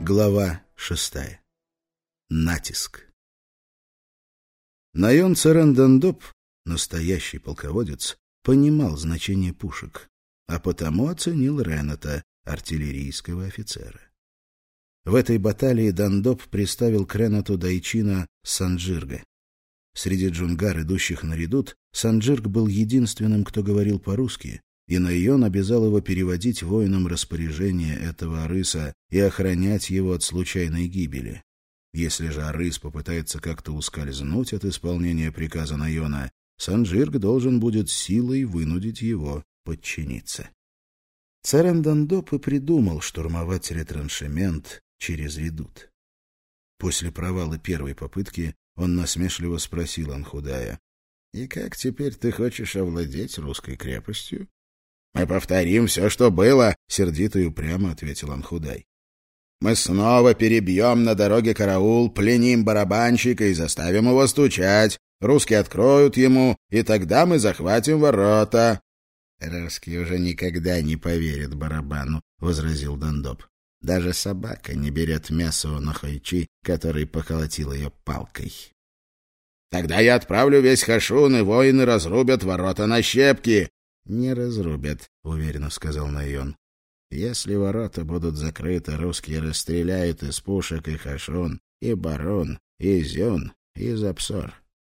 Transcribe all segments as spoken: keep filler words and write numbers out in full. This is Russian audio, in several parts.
Глава шестая. Натиск. Найон Церен-Дандоп, настоящий полководец, понимал значение пушек, а потому оценил Ренета, артиллерийского офицера. В этой баталии Дандоп приставил к Ренету дайчина Санджирга. Среди джунгар, идущих на редут, Санджирг был единственным, кто говорил по-русски, и Найон обязал его переводить воинам распоряжение этого арыса и охранять его от случайной гибели. Если же арыс попытается как-то ускользнуть от исполнения приказа Найона, Санджирг должен будет силой вынудить его подчиниться. Церен-Дандоп и придумал штурмовать ретраншемент через редут. После провала первой попытки он насмешливо спросил Анхудая: «И как теперь ты хочешь овладеть русской крепостью?» «Мы повторим все, что было», — сердито и упрямо ответил Анхудай. «Мы снова перебьем на дороге караул, пленим барабанщика и заставим его стучать. Русские откроют ему, и тогда мы захватим ворота». «Русские уже никогда не поверят барабану», — возразил Дандоп. «Даже собака не берет мясо у Нохойчи, который поколотил ее палкой». «Тогда я отправлю весь Хашун, и воины разрубят ворота на щепки». «Не разрубят», — уверенно сказал Найон. «Если ворота будут закрыты, русские расстреляют из пушек и Хашун, и Барон, и Зюн, и Запсор».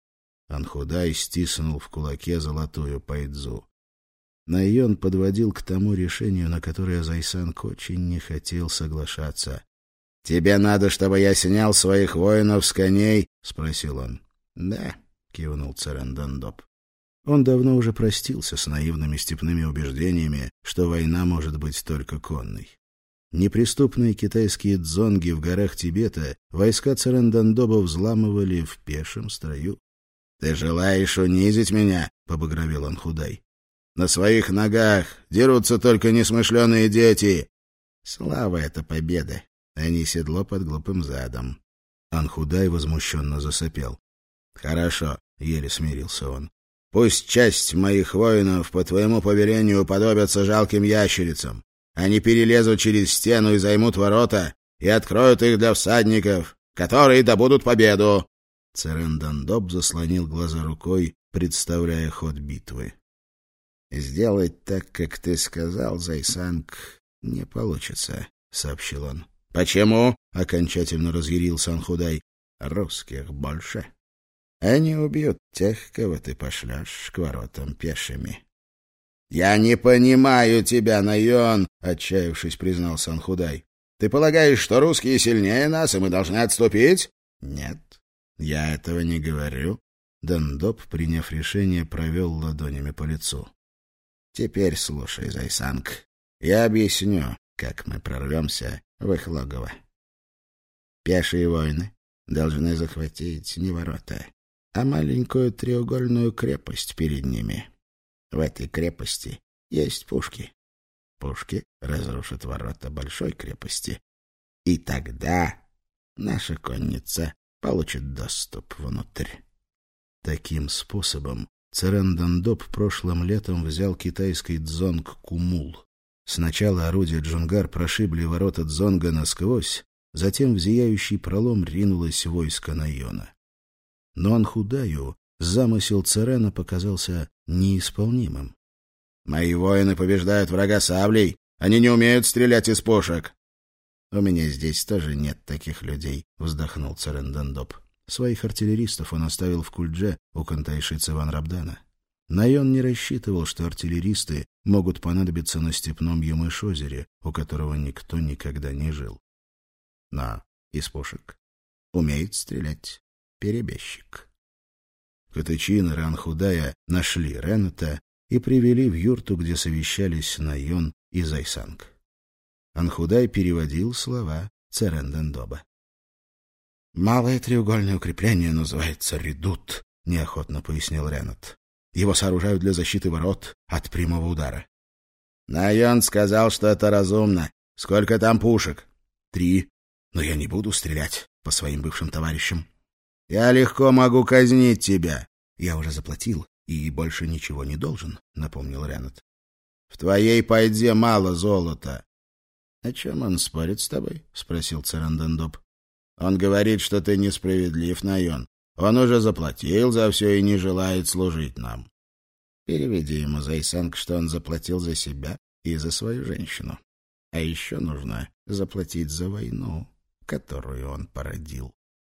Анхудай стиснул в кулаке золотую пайдзу. Найон подводил к тому решению, на которое Зайсанг очень не хотел соглашаться. «Тебе надо, чтобы я снял своих воинов с коней?» — спросил он. «Да», — кивнул Церен-Дандоп. Он давно уже простился с наивными степными убеждениями, что война может быть только конной. Неприступные китайские дзонги в горах Тибета войска Церен-Дандоба взламывали в пешем строю. «Ты желаешь унизить меня?» — побагровел Анхудай. «На своих ногах дерутся только несмышленые дети». «Слава — это победа, а не седло под глупым задом». Анхудай возмущенно засопел. «Хорошо», — еле смирился он. «Пусть часть моих воинов по твоему повелению уподобятся жалким ящерицам. Они перелезут через стену и займут ворота, и откроют их для всадников, которые добудут победу». Церен-Дандоп заслонил глаза рукой, представляя ход битвы. «Сделать так, как ты сказал, Зайсанг, не получится», — сообщил он. «Почему?» — окончательно разъярился Анхудай. «Русских больше. Они убьют тех, кого ты пошлешь к воротам пешими». «Я не понимаю тебя, Найон», — отчаявшись, признался Анхудай. «Ты полагаешь, что русские сильнее нас, и мы должны отступить?» «Нет, я этого не говорю». Дандоп, приняв решение, провел ладонями по лицу. «Теперь слушай, Зайсанг, я объясню, как мы прорвемся в их логово. Пешие воины должны захватить не ворота, а маленькую треугольную крепость перед ними. В этой крепости есть пушки. Пушки разрушат ворота большой крепости, и тогда наша конница получит доступ внутрь». Таким способом Церен-Дандоп прошлым летом взял китайский дзонг Кумул. Сначала орудия джунгар прошибли ворота дзонга насквозь, затем в зияющий пролом ринулось войско Найона. Но Анхудаю замысел Церена показался неисполнимым. «Мои воины побеждают врага саблей, они не умеют стрелять из пушек». «У меня здесь тоже нет таких людей», — вздохнул Церен-Дандоп. Своих артиллеристов он оставил в Кульдже у Кантайши Цеван-Рабдана. Найон не рассчитывал, что артиллеристы могут понадобиться на степном Ямыш-озере, у которого никто никогда не жил. Но из пушек умеет стрелять перебежчик. Катычин и Анхудая нашли Ренета и привели в юрту, где совещались Найон и Зайсанг. Анхудай переводил слова Церен-Дандоба. «Малое треугольное укрепление называется редут», — неохотно пояснил Ренет. «Его сооружают для защиты ворот от прямого удара». «Найон сказал, что это разумно. Сколько там пушек?» «Три. Но я не буду стрелять по своим бывшим товарищам». «Я легко могу казнить тебя». «Я уже заплатил и больше ничего не должен», — напомнил Ренет. «В твоей пайде мало золота». — О чем он спорит с тобой? — спросил Царандандоп. — Он говорит, что ты несправедлив, Найон. Он уже заплатил за все и не желает служить нам. Переведи ему, Зайсанг, что он заплатил за себя и за свою женщину. А еще нужно заплатить за войну, которую он породил.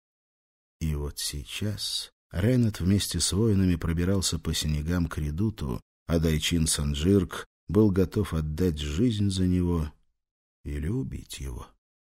И вот сейчас Ренат вместе с воинами пробирался по снегам к редуту, а Дайчин Санджирк был готов отдать жизнь за него или убить его.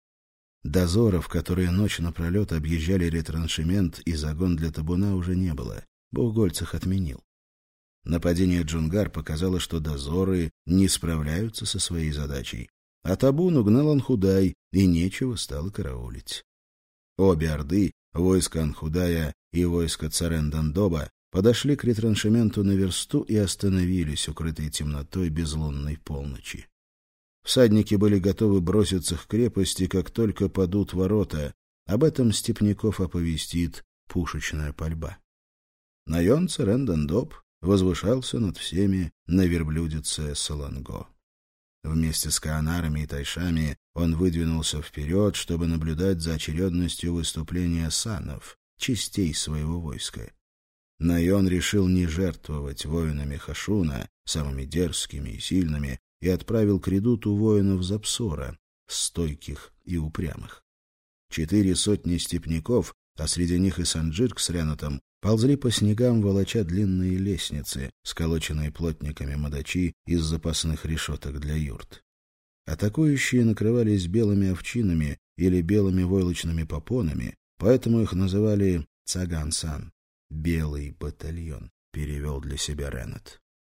Дозоров, которые ночь напролет объезжали ретраншемент и загон для табуна, уже не было. Бог-Гольц их отменил. Нападение Джунгар показало, что дозоры не справляются со своей задачей, а табун угнал Анхудай, и нечего стало караулить. Обе орды, войско Анхудая и войско Царен-Дандоба, подошли к ретраншементу на версту и остановились, укрытые темнотой безлунной полночи. Всадники были готовы броситься к крепости, как только падут ворота. Об этом степняков оповестит пушечная пальба. Найон Царен-Дандоб возвышался над всеми на верблюдице Саланго. Вместе с каанарами и тайшами он выдвинулся вперед, чтобы наблюдать за очередностью выступления санов, частей своего войска. Найон решил не жертвовать воинами Хашуна, самыми дерзкими и сильными, и отправил к редуту воинов Запсора, стойких и упрямых. Четыре сотни степняков, а среди них и Санджирк с Ренатом, ползли по снегам, волоча длинные лестницы, сколоченные плотниками мадачи из запасных решеток для юрт. Атакующие накрывались белыми овчинами или белыми войлочными попонами, поэтому их называли Цаган-сан, «белый батальон», перевел для себя Ренат.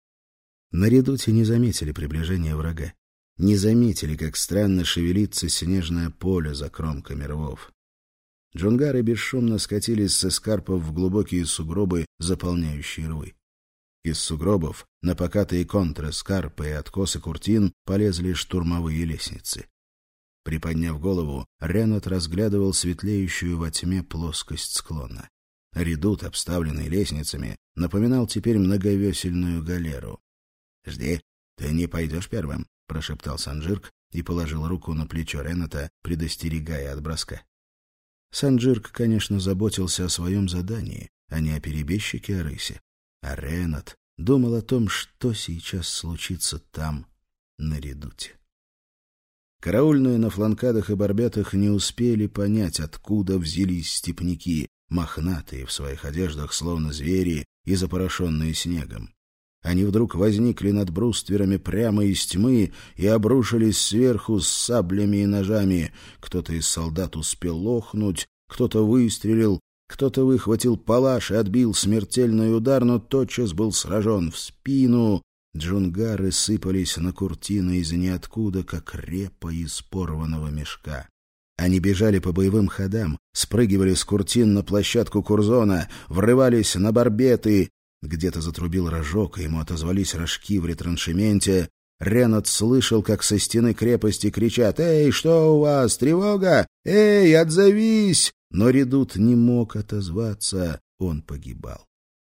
На редуте не заметили приближения врага, не заметили, как странно шевелится снежное поле за кромками рвов. Джунгары бесшумно скатились с эскарпов в глубокие сугробы, заполняющие рвы. Из сугробов на покатые контры, скарпы и откосы куртин полезли штурмовые лестницы. Приподняв голову, Ренат разглядывал светлеющую во тьме плоскость склона. Редут, обставленный лестницами, напоминал теперь многовесельную галеру. — Жди, ты не пойдешь первым, — прошептал Санджирк и положил руку на плечо Рената, предостерегая от броска. Санджирк, конечно, заботился о своем задании, а не о перебежчике Арысе. А Ренат думал о том, что сейчас случится там, на редуте. Караульные на фланкадах и барбетах не успели понять, откуда взялись степняки, мохнатые в своих одеждах, словно звери, и запорошенные снегом. Они вдруг возникли над брустверами прямо из тьмы и обрушились сверху с саблями и ножами. Кто-то из солдат успел охнуть, кто-то выстрелил, кто-то выхватил палаш и отбил смертельный удар, но тотчас был сражен в спину. Джунгары сыпались на куртины из ниоткуда, как репа из порванного мешка. Они бежали по боевым ходам, спрыгивали с куртин на площадку курзона, врывались на барбеты. Где-то затрубил рожок, и ему отозвались рожки в ретраншементе. Ренат слышал, как со стены крепости кричат: «Эй, что у вас? Тревога! Эй, отзовись!» Но редут не мог отозваться, он погибал.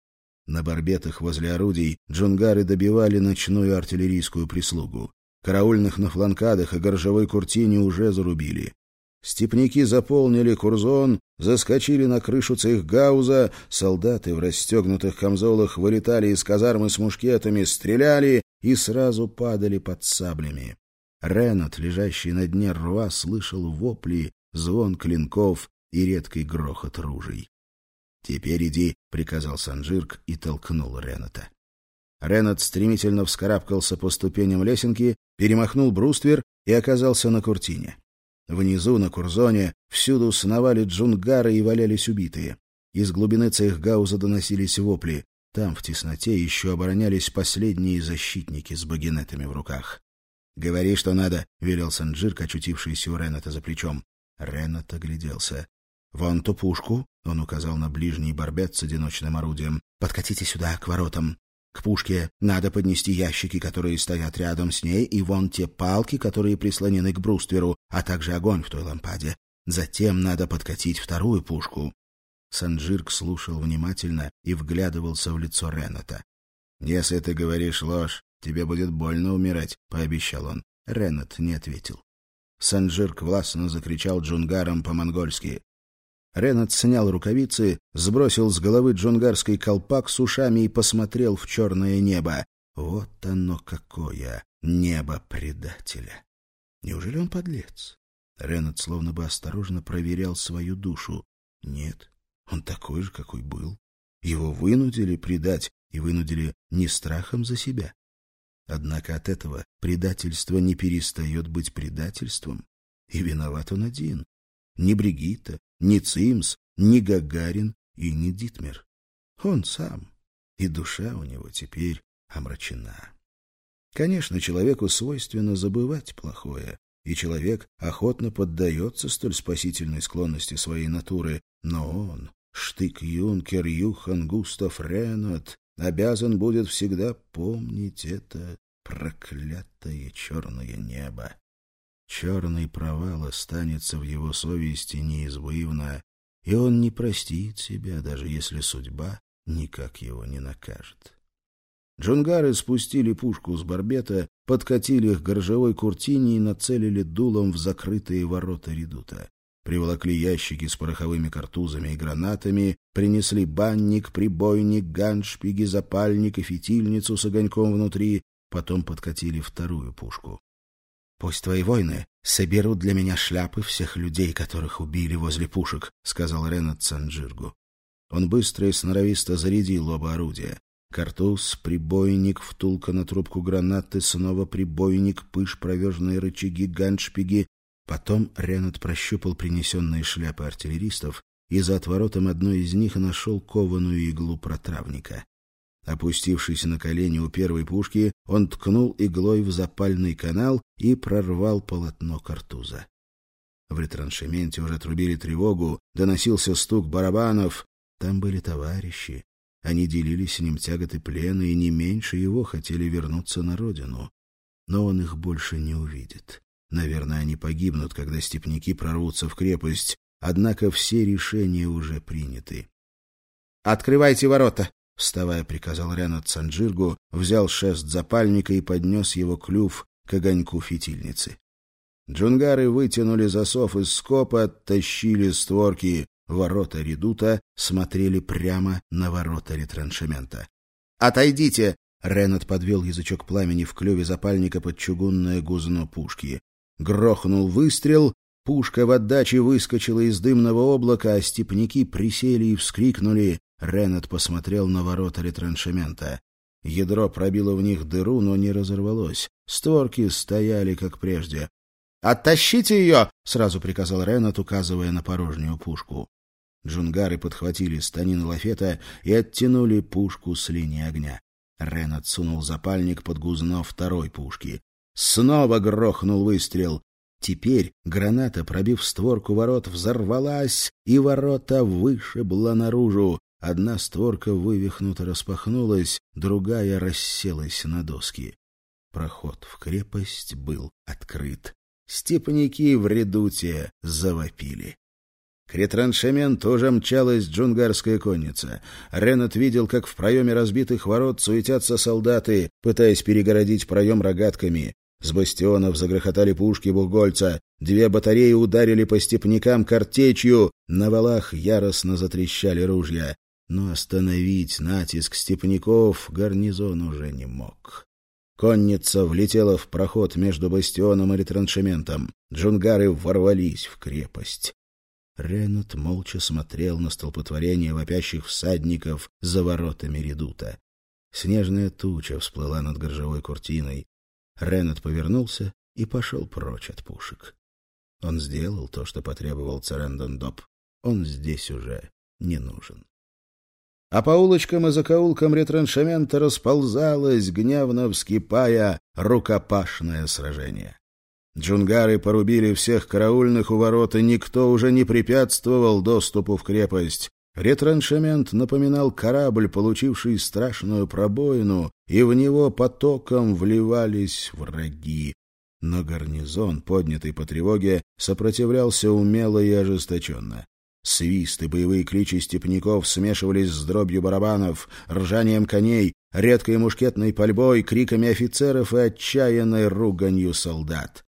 На барбетах возле орудий джунгары добивали ночную артиллерийскую прислугу. Караульных на фланкадах и горжевой куртине уже зарубили. Степняки заполнили курзон, заскочили на крышу цейхгауза, солдаты в расстегнутых камзолах вылетали из казармы с мушкетами, стреляли и сразу падали под саблями. Ренат, лежащий на дне рва, слышал вопли, звон клинков и редкий грохот ружей. «Теперь иди», — приказал Санджирк и толкнул Рената. Ренат стремительно вскарабкался по ступеням лесенки, перемахнул бруствер и оказался на куртине. Внизу, на курзоне, всюду сновали джунгары и валялись убитые. Из глубины цейхгауза доносились вопли. Там, в тесноте, еще оборонялись последние защитники с багинетами в руках. — Говори, что надо, — велел Санджирк, очутившийся у Рената за плечом. Ренат огляделся. — Вон ту пушку, — он указал на ближний барбет с одиночным орудием. — Подкатите сюда, к воротам. К пушке надо поднести ящики, которые стоят рядом с ней, и вон те палки, которые прислонены к брустверу, а также огонь в той лампаде. Затем надо подкатить вторую пушку. Санджирк слушал внимательно и вглядывался в лицо Рената. — Если ты говоришь ложь, тебе будет больно умирать, — пообещал он. Ренат не ответил. Санджирк властно закричал джунгарам по-монгольски. Ренат снял рукавицы, сбросил с головы джунгарский колпак с ушами и посмотрел в черное небо. Вот оно какое небо предателя! Неужели он подлец? Ренат словно бы осторожно проверял свою душу. Нет, он такой же, какой был. Его вынудили предать и вынудили не страхом за себя. Однако от этого предательство не перестает быть предательством. И виноват он один. Ни Бригитта, ни Цимс, ни Гагарин и ни Дитмер. Он сам. И душа у него теперь омрачена. Конечно, человеку свойственно забывать плохое, и человек охотно поддается столь спасительной склонности своей натуры, но он, штык-юнкер Юхан Густав Ренат, обязан будет всегда помнить это проклятое черное небо. Черный провал останется в его совести неизбывно, и он не простит себя, даже если судьба никак его не накажет. Джунгары спустили пушку с барбета, подкатили их к горжевой куртине и нацелили дулом в закрытые ворота редута. Приволокли ящики с пороховыми картузами и гранатами, принесли банник, прибойник, ганшпиги, запальник и фитильницу с огоньком внутри, потом подкатили вторую пушку. «Пусть твои воины соберут для меня шляпы всех людей, которых убили возле пушек», — сказал Ренат Санджиргу. Он быстро и сноровисто зарядил оба орудия. Картуз, прибойник, втулка на трубку гранаты, снова прибойник, пыш, провежные рычаги, ганшпиги. Потом Ренат прощупал принесенные шляпы артиллеристов и за отворотом одной из них нашел кованую иглу протравника. Опустившись на колени у первой пушки, он ткнул иглой в запальный канал и прорвал полотно картуза. В ретраншементе уже трубили тревогу, доносился стук барабанов. Там были товарищи. Они делили с ним тяготы плена и не меньше его хотели вернуться на родину. Но он их больше не увидит. Наверное, они погибнут, когда степняки прорвутся в крепость. Однако все решения уже приняты. «Открывайте ворота!» — вставая, приказал Ренат Санджиргу, взял шест запальника и поднес его клюв к огоньку фитильницы. Джунгары вытянули засов из скоба, оттащили створки. Ворота редута смотрели прямо на ворота ретраншемента. «Отойдите!» — Ренат подвел язычок пламени в клюве запальника под чугунное гузно пушки. Грохнул выстрел, пушка в отдаче выскочила из дымного облака, а степняки присели и вскрикнули. Ренат посмотрел на ворота ретраншемента. Ядро пробило в них дыру, но не разорвалось. Створки стояли, как прежде. «Оттащите ее!» — сразу приказал Ренат, указывая на порожнюю пушку. Джунгары подхватили станины лафета и оттянули пушку с линии огня. Ренат сунул запальник под гузно второй пушки. Снова грохнул выстрел. Теперь граната, пробив створку ворот, взорвалась, и ворота вышибла наружу. Одна створка вывихнуто распахнулась, другая расселась на доски. Проход в крепость был открыт. Степняки в редуте завопили. К ретраншементу уже мчалась джунгарская конница. Ренат видел, как в проеме разбитых ворот суетятся солдаты, пытаясь перегородить проем рогатками. С бастионов загрохотали пушки бугольца. Две батареи ударили по степнякам картечью. На валах яростно затрещали ружья. Но остановить натиск степняков гарнизон уже не мог. Конница влетела в проход между бастионом и ретраншементом. Джунгары ворвались в крепость. Ренат молча смотрел на столпотворение вопящих всадников за воротами редута. Снежная туча всплыла над горжевой куртиной. Ренат повернулся и пошел прочь от пушек. Он сделал то, что потребовал Царендон-Доп. Он здесь уже не нужен. А по улочкам и закоулкам ретраншемента расползалось, гневно вскипая, рукопашное сражение. Джунгары порубили всех караульных у ворот, и никто уже не препятствовал доступу в крепость. Ретраншемент напоминал корабль, получивший страшную пробоину, и в него потоком вливались враги. Но гарнизон, поднятый по тревоге, сопротивлялся умело и ожесточенно. Свист и боевые кличи степняков смешивались с дробью барабанов, ржанием коней, редкой мушкетной пальбой, криками офицеров и отчаянной руганью солдат.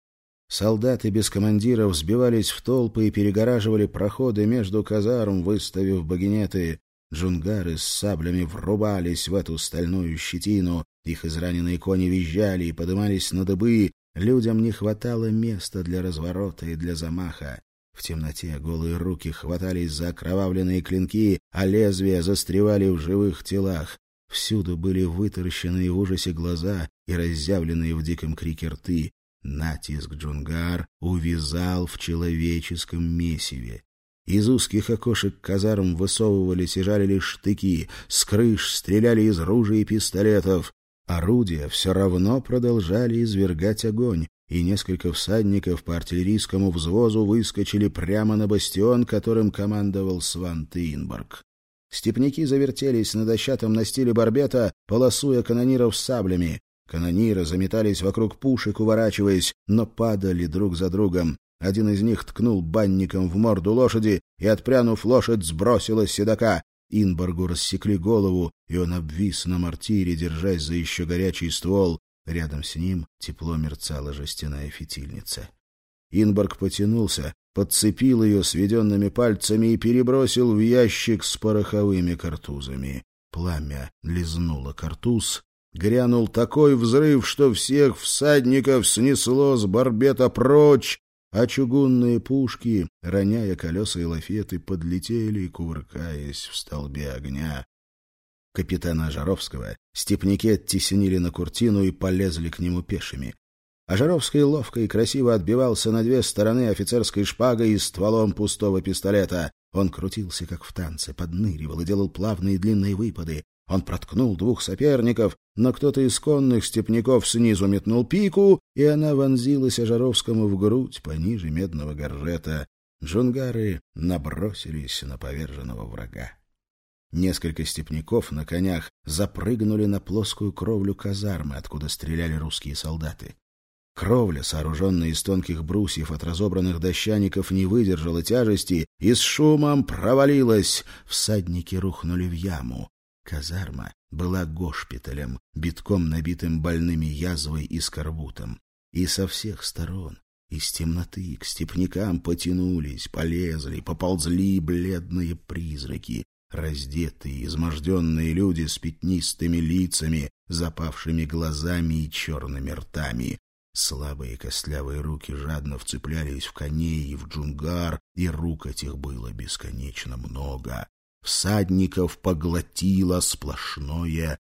Солдаты без командиров сбивались в толпы и перегораживали проходы между казарм, выставив багинеты. Джунгары с саблями врубались в эту стальную щетину. Их израненные кони визжали и подымались на дыбы. Людям не хватало места для разворота и для замаха. В темноте голые руки хватались за окровавленные клинки, а лезвия застревали в живых телах. Всюду были вытаращенные в ужасе глаза и разъявленные в диком крике рты. Натиск джунгар увязал в человеческом месиве. Из узких окошек казарм высовывались и жалили штыки, с крыш стреляли из ружей и пистолетов. Орудия все равно продолжали извергать огонь, и несколько всадников по артиллерийскому взвозу выскочили прямо на бастион, которым командовал Сванте Инборг. Степняки завертелись на дощатом настиле барбета, полосуя канониров саблями. Канониры заметались вокруг пушек, уворачиваясь, но падали друг за другом. Один из них ткнул банником в морду лошади, и, отпрянув, лошадь сбросила с седока. Инборгу рассекли голову, и он обвис на мортире, держась за еще горячий ствол. Рядом с ним тепло мерцала жестяная фитильница. Инборг потянулся, подцепил ее сведенными пальцами и перебросил в ящик с пороховыми картузами. Пламя лизнуло картуз. Грянул такой взрыв, что всех всадников снесло с барбета прочь, а чугунные пушки, роняя колеса и лафеты, подлетели, кувыркаясь в столбе огня. Капитана Ожаровского степняки оттеснили на куртину и полезли к нему пешими. Ожаровский ловко и красиво отбивался на две стороны офицерской шпагой и стволом пустого пистолета. Он крутился, как в танце, подныривал и делал плавные длинные выпады. Он проткнул двух соперников, но кто-то из конных степняков снизу метнул пику, и она вонзилась Ожаровскому в грудь пониже медного горжета. Джунгары набросились на поверженного врага. Несколько степняков на конях запрыгнули на плоскую кровлю казармы, откуда стреляли русские солдаты. Кровля, сооруженная из тонких брусьев от разобранных дощаников, не выдержала тяжести и с шумом провалилась. Всадники рухнули в яму. Казарма была госпиталем, битком набитым больными язвой и скорбутом. И со всех сторон, из темноты, к степнякам потянулись, полезли, поползли бледные призраки, раздетые, изможденные люди с пятнистыми лицами, запавшими глазами и черными ртами. Слабые костлявые руки жадно вцеплялись в коней и в джунгар, и рук этих было бесконечно много. Всадников поглотило сплошное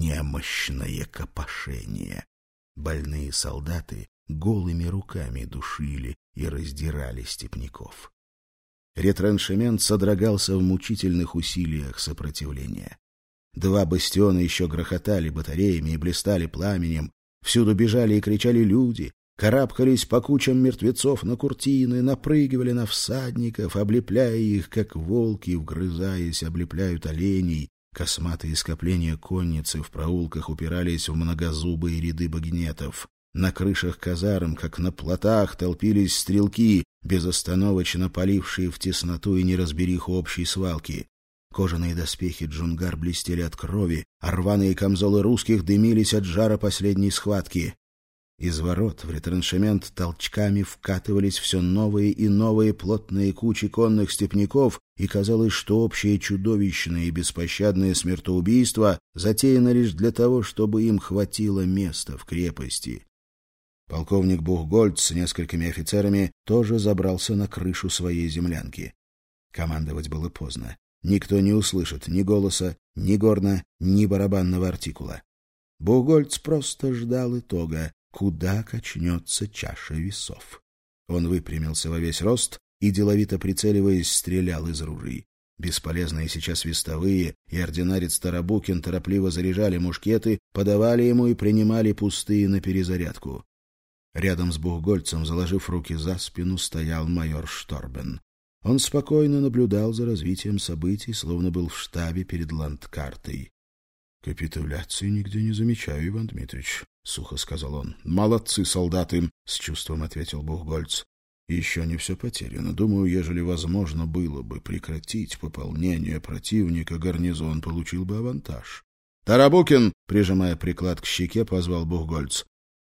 немощное копошение. Больные солдаты голыми руками душили и раздирали степняков. Ретраншемент содрогался в мучительных усилиях сопротивления. Два бастиона еще грохотали батареями и блистали пламенем. Всюду бежали и кричали люди, карабкались по кучам мертвецов на куртины, напрыгивали на всадников, облепляя их, как волки, вгрызаясь, облепляют оленей. Косматые скопления конницы в проулках упирались в многозубые ряды багнетов. На крышах казарм, как на плотах, толпились стрелки, безостановочно полившие в тесноту и неразбериху общей свалки. Кожаные доспехи джунгар блестели от крови, а рваные камзолы русских дымились от жара последней схватки. Из ворот в ретраншемент толчками вкатывались все новые и новые плотные кучи конных степняков, и казалось, что общее чудовищное и беспощадное смертоубийство затеяно лишь для того, чтобы им хватило места в крепости. Полковник Бухгольц с несколькими офицерами тоже забрался на крышу своей землянки. Командовать было поздно. Никто не услышит ни голоса, ни горна, ни барабанного артикула. Бухгольц просто ждал итога, куда качнется чаша весов. Он выпрямился во весь рост и, деловито прицеливаясь, стрелял из ружей. Бесполезные сейчас вестовые и ординарец Тарабукин торопливо заряжали мушкеты, подавали ему и принимали пустые на перезарядку. Рядом с Бухгольцем, заложив руки за спину, стоял майор Шторбен. Он спокойно наблюдал за развитием событий, словно был в штабе перед ландкартой. — Капитуляции нигде не замечаю, Иван Дмитрич, — сухо сказал он. — Молодцы солдаты, — с чувством ответил Бухгольц. — Еще не все потеряно. Думаю, ежели возможно было бы прекратить пополнение противника, гарнизон получил бы авантаж. — Тарабукин, прижимая приклад к щеке, позвал Бухгольц.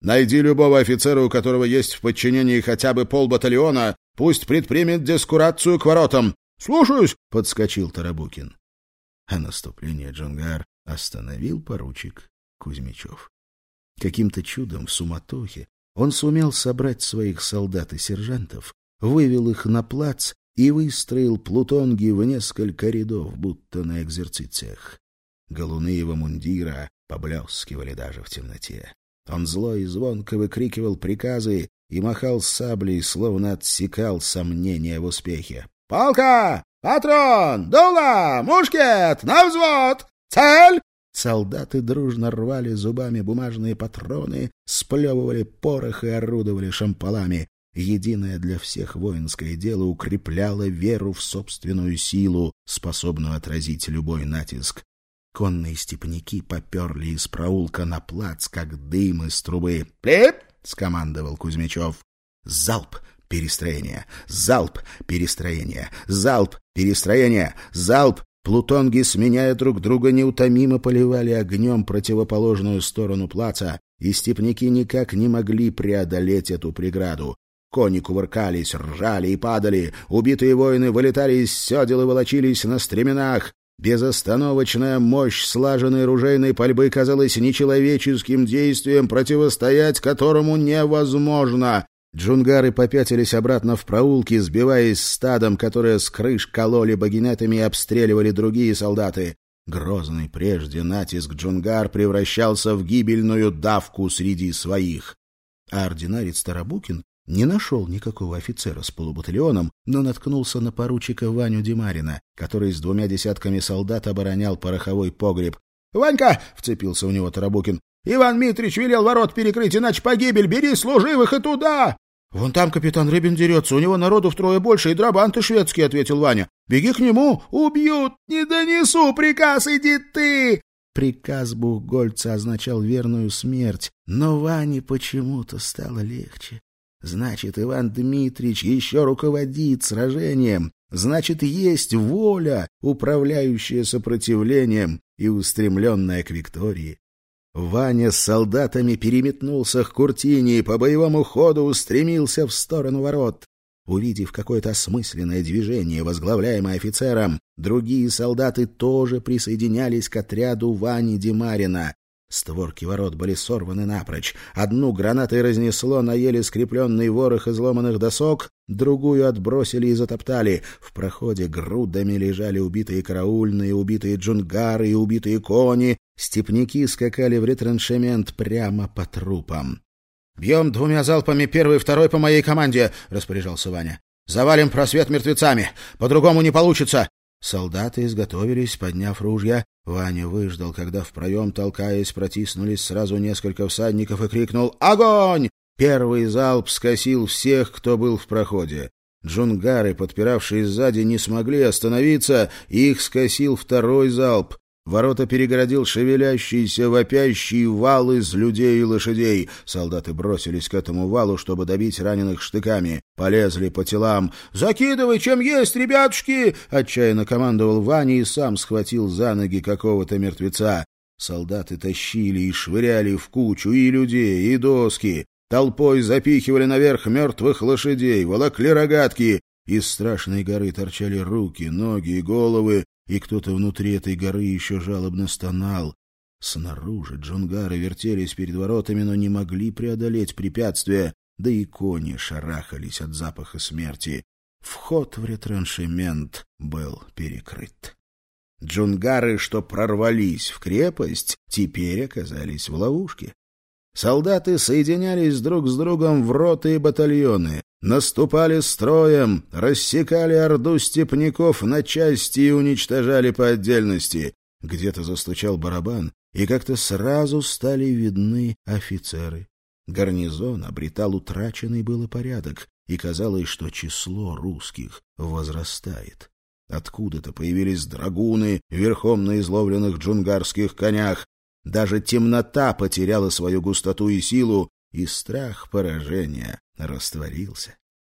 Найди любого офицера, у которого есть в подчинении хотя бы полбатальона, пусть предпримет дескурацию к воротам. — Слушаюсь! — подскочил Тарабукин. А наступление Джунгар остановил поручик Кузьмичев. Каким-то чудом в суматохе он сумел собрать своих солдат и сержантов, вывел их на плац и выстроил плутонги в несколько рядов, будто на экзерцициях. Галуны его мундира поблескивали даже в темноте. Он зло и звонко выкрикивал приказы и махал саблей, словно отсекал сомнения в успехе. «Палка! Патрон! Дуло! Мушкет! На взвод! Цель!» Солдаты дружно рвали зубами бумажные патроны, сплевывали порох и орудовали шампалами. Единое для всех воинское дело укрепляло веру в собственную силу, способную отразить любой натиск. Конные степняки поперли из проулка на плац, как дым из трубы. «Плип!» — скомандовал Кузьмичев. «Залп! Перестроение! Залп! Перестроение! Залп! Перестроение! Залп!» Плутонги, сменяя друг друга, неутомимо поливали огнем противоположную сторону плаца, и степняки никак не могли преодолеть эту преграду. Кони кувыркались, ржали и падали, убитые воины вылетали из седел и волочились на стременах. Безостановочная мощь слаженной ружейной пальбы казалась нечеловеческим действием, противостоять которому невозможно. Джунгары попятились обратно в проулки, сбиваясь стадом, которое с крыш кололи багинетами и обстреливали другие солдаты. Грозный прежде натиск джунгар превращался в гибельную давку среди своих. А ординарец Тарабукин не нашел никакого офицера с полубатальоном, но наткнулся на поручика Ваню Демарина, который с двумя десятками солдат оборонял пороховой погреб. — Ванька! — вцепился в него Тарабукин. — Иван Митрич велел ворот перекрыть, иначе погибель. Бери служивых и туда! — Вон там капитан Рыбин дерется, у него народу втрое больше, и драбанты шведские, — ответил Ваня. — Беги к нему! — Убьют! Не донесу! Приказ, иди ты! Приказ Бухгольца означал верную смерть, но Ване почему-то стало легче. Значит, Иван Дмитрич еще руководит сражением. Значит, есть воля, управляющая сопротивлением и устремленная к виктории. Ваня с солдатами переметнулся к куртине и по боевому ходу устремился в сторону ворот. Увидев какое-то осмысленное движение, возглавляемое офицером, другие солдаты тоже присоединялись к отряду Вани Демарина. Створки ворот были сорваны напрочь. Одну гранатой разнесло на еле скрепленный ворох изломанных досок, другую отбросили и затоптали. В проходе грудами лежали убитые караульные, убитые джунгары и убитые кони. Степняки скакали в ретраншемент прямо по трупам. — Бьем двумя залпами первый и второй по моей команде, — распоряжался Ваня. — Завалим просвет мертвецами. По-другому не получится. Солдаты изготовились, подняв ружья. Ваня выждал, когда в проем, толкаясь, протиснулись сразу несколько всадников, и крикнул «Огонь!». Первый залп скосил всех, кто был в проходе. Джунгары, подпиравшие сзади, не смогли остановиться, и их скосил второй залп. Ворота перегородил шевелящийся, вопящий вал из людей и лошадей. Солдаты бросились к этому валу, чтобы добить раненых штыками. Полезли по телам. «Закидывай, чем есть, ребятушки!» — отчаянно командовал Ваня и сам схватил за ноги какого-то мертвеца. Солдаты тащили и швыряли в кучу и людей, и доски. Толпой запихивали наверх мертвых лошадей, волокли рогатки. Из страшной горы торчали руки, ноги и головы, и кто-то внутри этой горы еще жалобно стонал. Снаружи джунгары вертелись перед воротами, но не могли преодолеть препятствия, да и кони шарахались от запаха смерти. Вход в ретраншемент был перекрыт. Джунгары, что прорвались в крепость, теперь оказались в ловушке. Солдаты соединялись друг с другом в роты и батальоны, наступали строем, рассекали орду степняков на части и уничтожали по отдельности. Где-то застучал барабан, и как-то сразу стали видны офицеры. Гарнизон обретал утраченный было порядок, и казалось, что число русских возрастает. Откуда-то появились драгуны верхом на изловленных джунгарских конях. Даже темнота потеряла свою густоту и силу, и страх поражения растворился.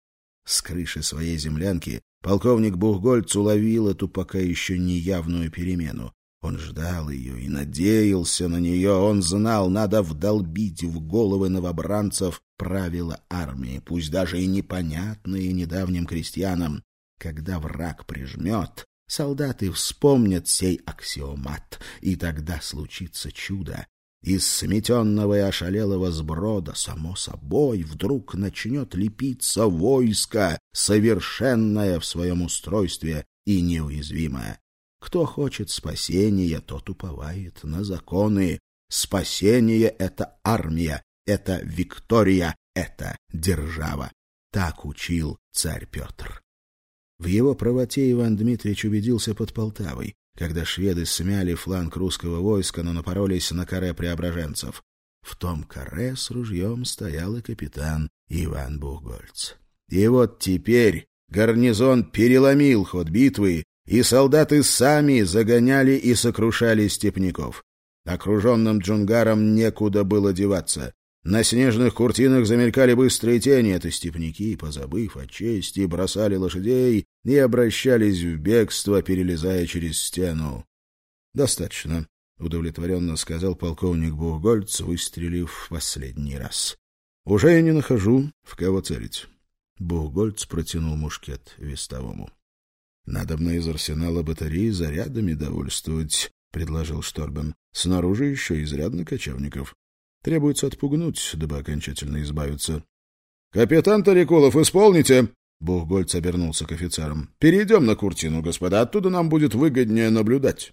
С крыши своей землянки полковник Бухгольц уловил эту пока еще неявную перемену. Он ждал ее и надеялся на нее. Он знал, надо вдолбить в головы новобранцев правила армии, пусть даже и непонятные недавним крестьянам. Когда враг прижмет, солдаты вспомнят сей аксиомат, и тогда случится чудо. Из сметенного и ошалелого сброда, само собой, вдруг начнет лепиться войско, совершенное в своем устройстве и неуязвимое. Кто хочет спасения, тот уповает на законы. Спасение — это армия, это Виктория, это держава. Так учил царь Петр. В его правоте Иван Дмитрич убедился под Полтавой, когда шведы смяли фланг русского войска, но напоролись на каре преображенцев. В том каре с ружьем стоял и капитан Иван Бухгольц. И вот теперь гарнизон переломил ход битвы, и солдаты сами загоняли и сокрушали степняков. Окруженным Джунгаром некуда было деваться. На снежных куртинах замелькали быстрые тени. Это степняки, позабыв о чести, бросали лошадей и обращались в бегство, перелезая через стену. — Достаточно, — удовлетворенно сказал полковник Бухгольц, выстрелив в последний раз. — Уже я не нахожу, в кого целить. Бухгольц протянул мушкет вестовому. — Надобно из арсенала батареи зарядами довольствовать, — предложил Шторбен. — Снаружи еще изрядно кочевников. Требуется отпугнуть, дабы окончательно избавиться. — Капитан Тарикулов, исполните! — Бухгольц обернулся к офицерам. — Перейдем на куртину, господа, оттуда нам будет выгоднее наблюдать.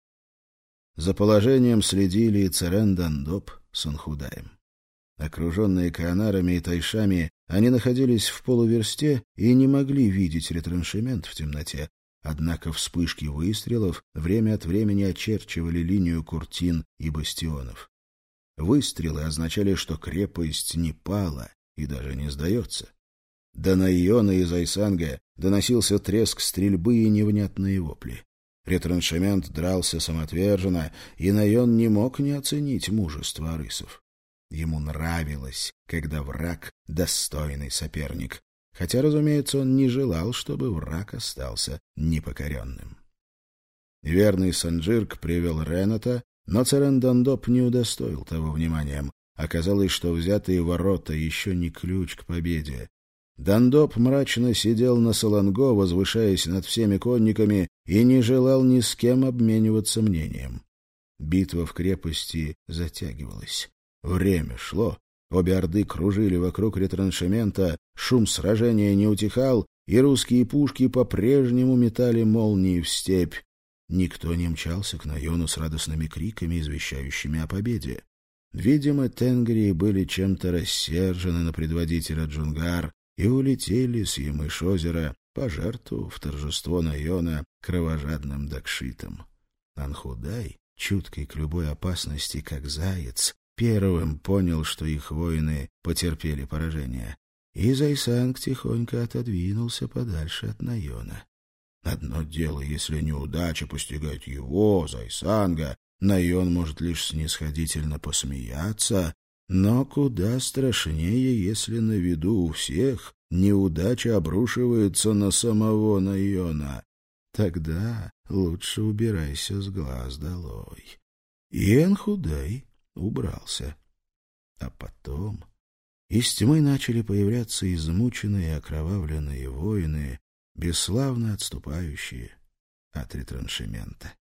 За положением следили и Церен-Дандоп с Анхудаем. Окруженные каанарами и тайшами, они находились в полуверсте и не могли видеть ретраншемент в темноте. Однако вспышки выстрелов время от времени очерчивали линию куртин и бастионов. Выстрелы означали, что крепость не пала и даже не сдается. До Найона и Зайсанга доносился треск стрельбы и невнятные вопли. Ретраншемент дрался самоотверженно, и Найон не мог не оценить мужество арысов. Ему нравилось, когда враг — достойный соперник, хотя, разумеется, он не желал, чтобы враг остался непокоренным. Верный Санджирк привел Рената, но Церен-Дандоп не удостоил того вниманием. Оказалось, что взятые ворота еще не ключ к победе. Дандоп мрачно сидел на Саланго, возвышаясь над всеми конниками, и не желал ни с кем обмениваться мнением. Битва в крепости затягивалась. Время шло, обе орды кружили вокруг ретраншемента, шум сражения не утихал, и русские пушки по-прежнему метали молнии в степь. Никто не мчался к Найону с радостными криками, извещающими о победе. Видимо, тенгри были чем-то рассержены на предводителя Джунгар и улетели с Ямыш-озера, пожертвовав торжество Найона кровожадным дакшитом. Анхудай, чуткий к любой опасности, как заяц, первым понял, что их воины потерпели поражение, и Зайсанг тихонько отодвинулся подальше от Найона. Одно дело, если неудача постигает его, Зайсанга, Найон может лишь снисходительно посмеяться, но куда страшнее, если на виду у всех неудача обрушивается на самого Найона. Тогда лучше убирайся с глаз долой. И Анхудай убрался. А потом из тьмы начали появляться измученные и окровавленные воины, бесславно отступающие от ретраншемента.